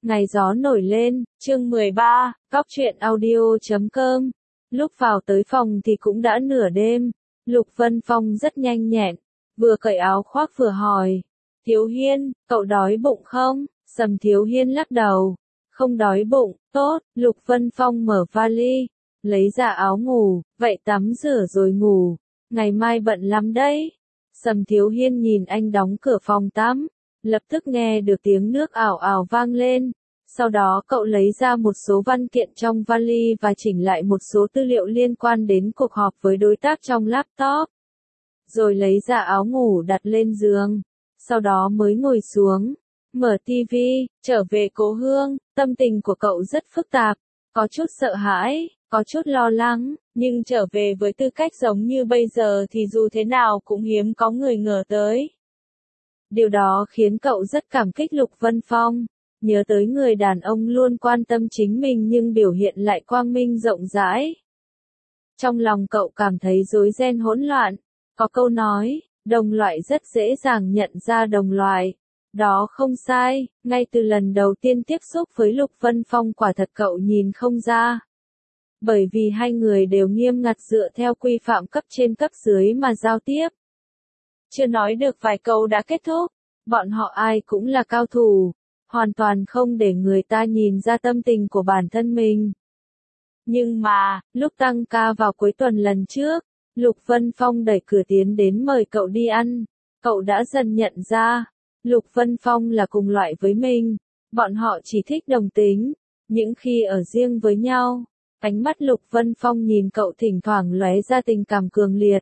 Ngày gió nổi lên, chương 13, Cóc truyện audio.com. Lúc vào tới phòng thì cũng đã nửa đêm. Lục Vân Phong rất nhanh nhẹn, vừa cởi áo khoác vừa hỏi. Thiếu Hiên, cậu đói bụng không? Sầm Thiếu Hiên lắc đầu. Không đói bụng, tốt. Lục Vân Phong mở vali, lấy ra áo ngủ, vậy tắm rửa rồi ngủ. Ngày mai bận lắm đấy. Sầm Thiếu Hiên nhìn anh đóng cửa phòng tắm, lập tức nghe được tiếng nước ảo ảo vang lên. Sau đó cậu lấy ra một số văn kiện trong vali và chỉnh lại một số tư liệu liên quan đến cuộc họp với đối tác trong laptop. Rồi lấy ra áo ngủ đặt lên giường. Sau đó mới ngồi xuống, mở tivi, trở về cố hương. Tâm tình của cậu rất phức tạp, có chút sợ hãi, có chút lo lắng, nhưng trở về với tư cách giống như bây giờ thì dù thế nào cũng hiếm có người ngờ tới. Điều đó khiến cậu rất cảm kích Lục Vân Phong, nhớ tới người đàn ông luôn quan tâm chính mình nhưng biểu hiện lại quang minh rộng rãi. Trong lòng cậu cảm thấy rối ren hỗn loạn, có câu nói, đồng loại rất dễ dàng nhận ra đồng loại. Đó không sai, ngay từ lần đầu tiên tiếp xúc với Lục Vân Phong quả thật cậu nhìn không ra. Bởi vì hai người đều nghiêm ngặt dựa theo quy phạm cấp trên cấp dưới mà giao tiếp. Chưa nói được vài câu đã kết thúc, bọn họ ai cũng là cao thủ, hoàn toàn không để người ta nhìn ra tâm tình của bản thân mình. Nhưng mà, lúc tăng ca vào cuối tuần lần trước, Lục Vân Phong đẩy cửa tiến đến mời cậu đi ăn, cậu đã dần nhận ra, Lục Vân Phong là cùng loại với mình, bọn họ chỉ thích đồng tính, những khi ở riêng với nhau, ánh mắt Lục Vân Phong nhìn cậu thỉnh thoảng lóe ra tình cảm cường liệt.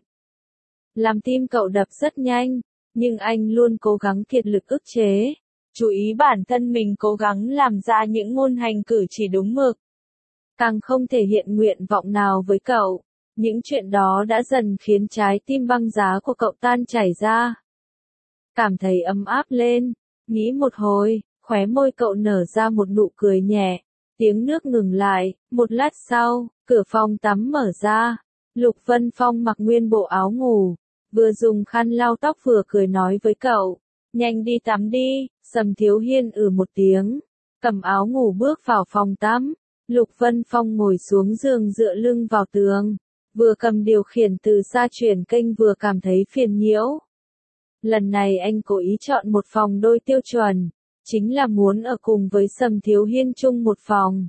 Làm tim cậu đập rất nhanh, nhưng anh luôn cố gắng kiệt lực ức chế, chú ý bản thân mình cố gắng làm ra những ngôn hành cử chỉ đúng mực. Càng không thể hiện nguyện vọng nào với cậu, những chuyện đó đã dần khiến trái tim băng giá của cậu tan chảy ra. Cảm thấy ấm áp lên, nghĩ một hồi, khóe môi cậu nở ra một nụ cười nhẹ, tiếng nước ngừng lại, một lát sau, cửa phòng tắm mở ra, Lục Vân Phong mặc nguyên bộ áo ngủ, vừa dùng khăn lau tóc vừa cười nói với cậu, nhanh đi tắm đi. Sầm Thiếu Hiên một tiếng, cầm áo ngủ bước vào phòng tắm. Lục Vân Phong ngồi xuống giường dựa lưng vào tường, vừa cầm điều khiển từ xa chuyển kênh vừa cảm thấy phiền nhiễu. Lần này anh cố ý chọn một phòng đôi tiêu chuẩn, chính là muốn ở cùng với Sầm Thiếu Hiên chung một phòng.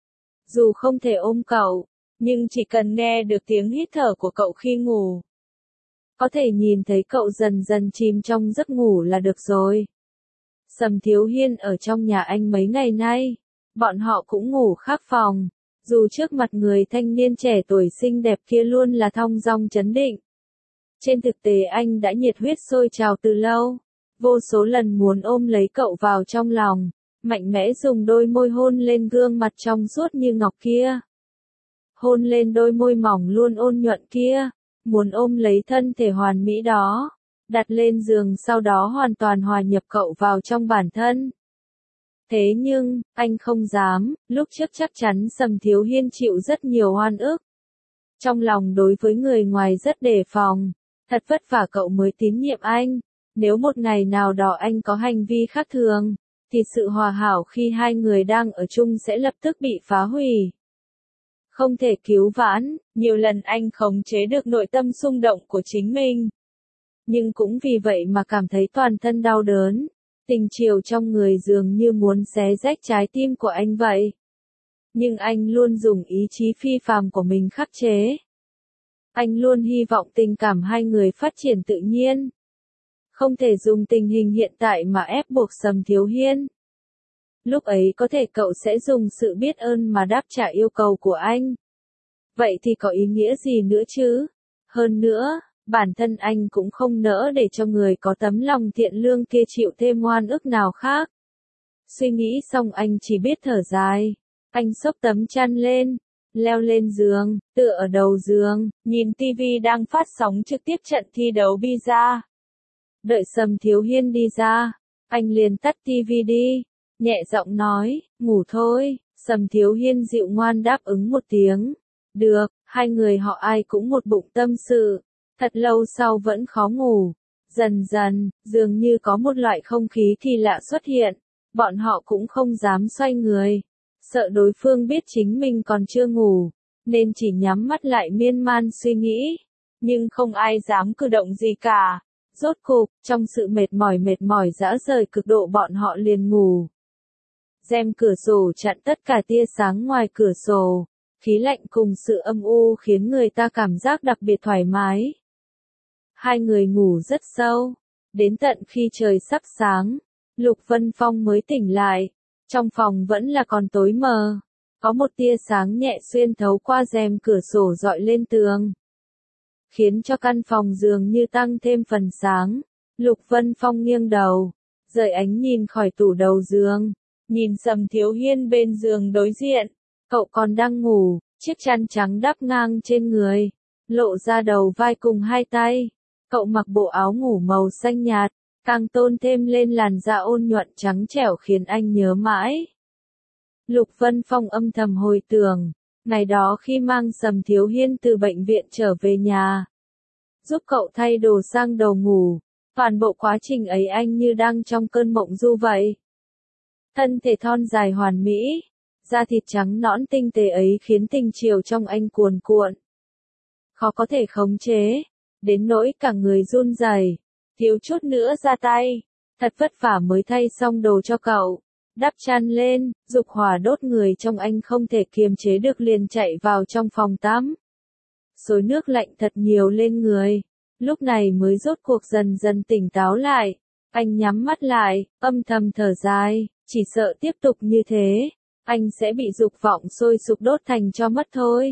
Dù không thể ôm cậu, nhưng chỉ cần nghe được tiếng hít thở của cậu khi ngủ, có thể nhìn thấy cậu dần dần chìm trong giấc ngủ là được rồi. Sầm Thiếu Hiên ở trong nhà anh mấy ngày nay, bọn họ cũng ngủ khác phòng, dù trước mặt người thanh niên trẻ tuổi xinh đẹp kia luôn là thong dong trấn định. Trên thực tế anh đã nhiệt huyết sôi trào từ lâu, vô số lần muốn ôm lấy cậu vào trong lòng, mạnh mẽ dùng đôi môi hôn lên gương mặt trong suốt như ngọc kia. Hôn lên đôi môi mỏng luôn ôn nhuận kia, muốn ôm lấy thân thể hoàn mỹ đó, đặt lên giường sau đó hoàn toàn hòa nhập cậu vào trong bản thân. Thế nhưng, anh không dám, lúc trước chắc chắn Sầm Thiếu Hiên chịu rất nhiều oan ức. Trong lòng đối với người ngoài rất đề phòng, thật vất vả cậu mới tín nhiệm anh, nếu một ngày nào đó anh có hành vi khác thường, thì sự hòa hảo khi hai người đang ở chung sẽ lập tức bị phá hủy. Không thể cứu vãn, nhiều lần anh khống chế được nội tâm xung động của chính mình. Nhưng cũng vì vậy mà cảm thấy toàn thân đau đớn, tình chiều trong người dường như muốn xé rách trái tim của anh vậy. Nhưng anh luôn dùng ý chí phi phàm của mình khắc chế. Anh luôn hy vọng tình cảm hai người phát triển tự nhiên. Không thể dùng tình hình hiện tại mà ép buộc Sầm Thiếu Hiên. Lúc ấy có thể cậu sẽ dùng sự biết ơn mà đáp trả yêu cầu của anh. Vậy thì có ý nghĩa gì nữa chứ? Hơn nữa, bản thân anh cũng không nỡ để cho người có tấm lòng thiện lương kia chịu thêm oan ức nào khác. Suy nghĩ xong anh chỉ biết thở dài. Anh xốc tấm chăn lên, leo lên giường, tựa ở đầu giường, nhìn tivi đang phát sóng trực tiếp trận thi đấu Pizza. Đợi Sầm Thiếu Hiên đi ra, anh liền tắt tivi đi, nhẹ giọng nói, ngủ thôi. Sầm Thiếu Hiên dịu ngoan đáp ứng một tiếng. Được, hai người họ ai cũng một bụng tâm sự. Thật lâu sau vẫn khó ngủ. Dần dần, dường như có một loại không khí kỳ lạ xuất hiện. Bọn họ cũng không dám xoay người, sợ đối phương biết chính mình còn chưa ngủ, nên chỉ nhắm mắt lại miên man suy nghĩ, nhưng không ai dám cử động gì cả. Rốt cục, trong sự mệt mỏi rã rời cực độ bọn họ liền ngủ. Rèm cửa sổ chặn tất cả tia sáng ngoài cửa sổ, khí lạnh cùng sự âm u khiến người ta cảm giác đặc biệt thoải mái. Hai người ngủ rất sâu, đến tận khi trời sắp sáng, Lục Vân Phong mới tỉnh lại. Trong phòng vẫn là còn tối mờ, có một tia sáng nhẹ xuyên thấu qua rèm cửa sổ dọi lên tường, khiến cho căn phòng dường như tăng thêm phần sáng. Lục Vân Phong nghiêng đầu, rời ánh nhìn khỏi tủ đầu giường, nhìn Sầm Thiếu Hiên bên giường đối diện. Cậu còn đang ngủ, chiếc chăn trắng đắp ngang trên người, lộ ra đầu vai cùng hai tay. Cậu mặc bộ áo ngủ màu xanh nhạt, càng tôn thêm lên làn da ôn nhuận trắng trẻo khiến anh nhớ mãi. Lục Vân Phong âm thầm hồi tưởng, ngày đó khi mang Sầm Thiếu Hiên từ bệnh viện trở về nhà, giúp cậu thay đồ sang đầu ngủ, toàn bộ quá trình ấy anh như đang trong cơn mộng du vậy. Thân thể thon dài hoàn mỹ, da thịt trắng nõn tinh tế ấy khiến tình chiều trong anh cuồn cuộn, khó có thể khống chế, đến nỗi cả người run rẩy, thiếu chút nữa ra tay. Thật vất vả mới thay xong đồ cho cậu, đắp chăn lên, dục hỏa đốt người trong anh không thể kiềm chế được liền chạy vào trong phòng tắm. Xối nước lạnh thật nhiều lên người, lúc này mới rốt cuộc dần dần tỉnh táo lại. Anh nhắm mắt lại, âm thầm thở dài, chỉ sợ tiếp tục như thế, anh sẽ bị dục vọng sôi sục đốt thành tro mất thôi.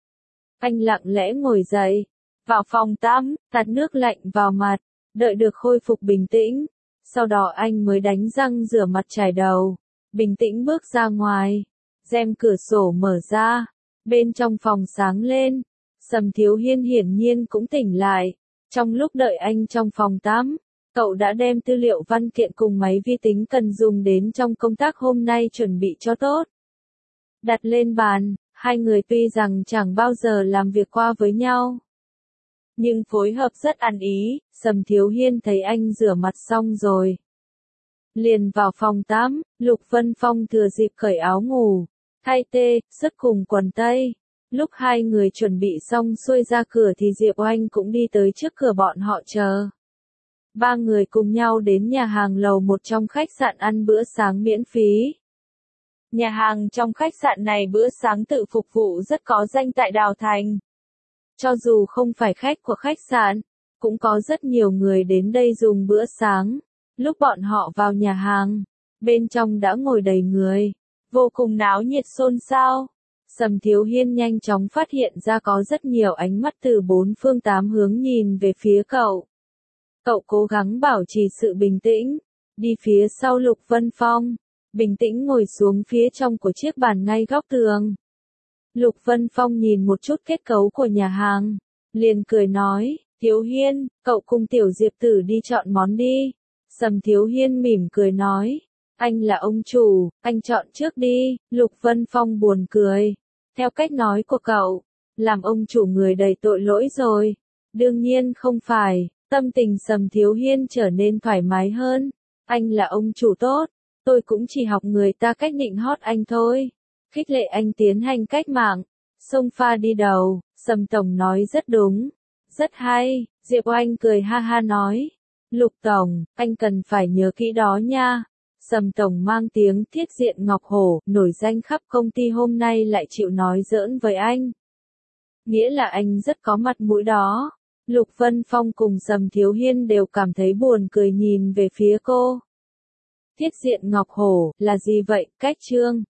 Anh lặng lẽ ngồi dậy, vào phòng tắm, tạt nước lạnh vào mặt, đợi được khôi phục bình tĩnh. Sau đó anh mới đánh răng rửa mặt chải đầu, bình tĩnh bước ra ngoài. Rèm cửa sổ mở ra, bên trong phòng sáng lên. Sầm Thiếu Hiên hiển nhiên cũng tỉnh lại. Trong lúc đợi anh trong phòng tắm, cậu đã đem tư liệu văn kiện cùng máy vi tính cần dùng đến trong công tác hôm nay chuẩn bị cho tốt. Đặt lên bàn, hai người tuy rằng chẳng bao giờ làm việc qua với nhau, nhưng phối hợp rất ăn ý. Sầm Thiếu Hiên thấy anh rửa mặt xong rồi, liền vào phòng tắm. Lục Vân Phong thừa dịp cởi áo ngủ, thay tê, sức cùng quần tây. Lúc hai người chuẩn bị xong xuôi ra cửa thì Diệp Oanh cũng đi tới trước cửa bọn họ chờ. Ba người cùng nhau đến nhà hàng lầu một trong khách sạn ăn bữa sáng miễn phí. Nhà hàng trong khách sạn này bữa sáng tự phục vụ rất có danh tại Đào Thành. Cho dù không phải khách của khách sạn, cũng có rất nhiều người đến đây dùng bữa sáng. Lúc bọn họ vào nhà hàng, bên trong đã ngồi đầy người, vô cùng náo nhiệt xôn xao. Sầm Thiếu Hiên nhanh chóng phát hiện ra có rất nhiều ánh mắt từ bốn phương tám hướng nhìn về phía cậu. Cậu cố gắng bảo trì sự bình tĩnh, đi phía sau Lục Vân Phong, bình tĩnh ngồi xuống phía trong của chiếc bàn ngay góc tường. Lục Vân Phong nhìn một chút kết cấu của nhà hàng, liền cười nói, Thiếu Hiên, cậu cùng Tiểu Diệp Tử đi chọn món đi. Sầm Thiếu Hiên mỉm cười nói, anh là ông chủ, anh chọn trước đi. Lục Vân Phong buồn cười, theo cách nói của cậu, làm ông chủ người đầy tội lỗi rồi. Đương nhiên không phải. Tâm tình Sầm Thiếu Hiên trở nên thoải mái hơn. Anh là ông chủ tốt, tôi cũng chỉ học người ta cách nịnh hót anh thôi. Khích lệ anh tiến hành cách mạng, xông pha đi đầu. Sầm Tổng nói rất đúng, rất hay. Diệp Oanh cười ha ha nói, Lục Tổng, anh cần phải nhớ kỹ đó nha. Sầm Tổng mang tiếng Thiết Diện Ngọc Hổ, nổi danh khắp công ty hôm nay lại chịu nói giỡn với anh. Nghĩa là anh rất có mặt mũi đó. Lục Vân Phong cùng Sầm Thiếu Hiên đều cảm thấy buồn cười nhìn về phía cô. Thiết Diện Ngọc Hổ, là gì vậy, cách chương?